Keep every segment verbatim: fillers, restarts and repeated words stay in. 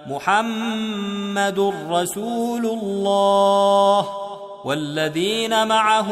محمد رسول الله والذين معه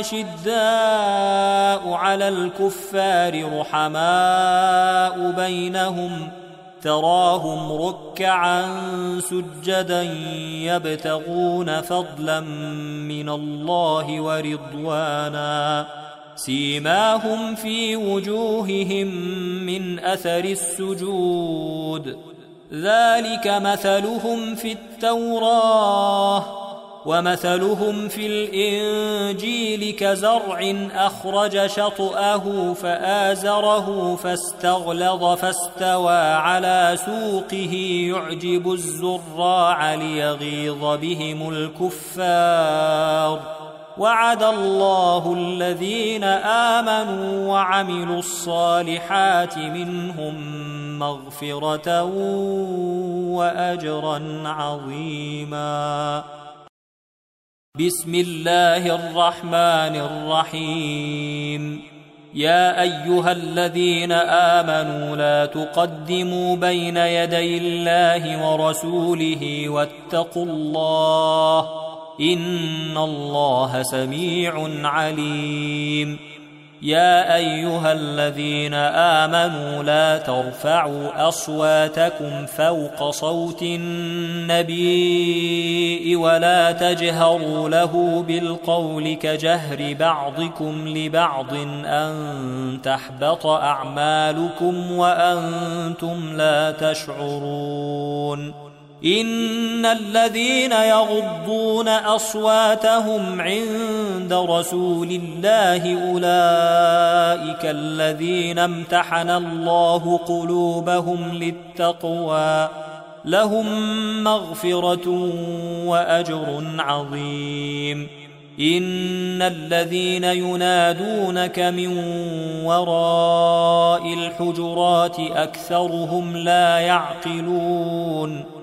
أشداء على الكفار رحماء بينهم تراهم ركعا سجدا يبتغون فضلا من الله ورضوانا سيماهم في وجوههم من أثر السجود ذلك مثلهم في التوراة ومثلهم في الإنجيل كزرع أخرج شطأه فآزره فاستغلظ فاستوى على سوقه يعجب الزراع ليغيظ بهم الكفار وعد الله الذين آمنوا وعملوا الصالحات منهم مغفرة وأجرا عظيما. بسم الله الرحمن الرحيم. يا أيها الذين آمنوا لا تقدموا بين يدي الله ورسوله واتقوا الله إن الله سميع عليم. يا أيها الذين آمنوا لا ترفعوا أصواتكم فوق صوت النبي ولا تجهروا له بالقول كجهر بعضكم لبعض أن تحبط أعمالكم وأنتم لا تشعرون. إن الذين يغضون أصواتهم عند رسول الله أولئك الذين امتحن الله قلوبهم للتقوى لهم مغفرة وأجر عظيم. إن الذين ينادونك من وراء الحجرات أكثرهم لا يعقلون.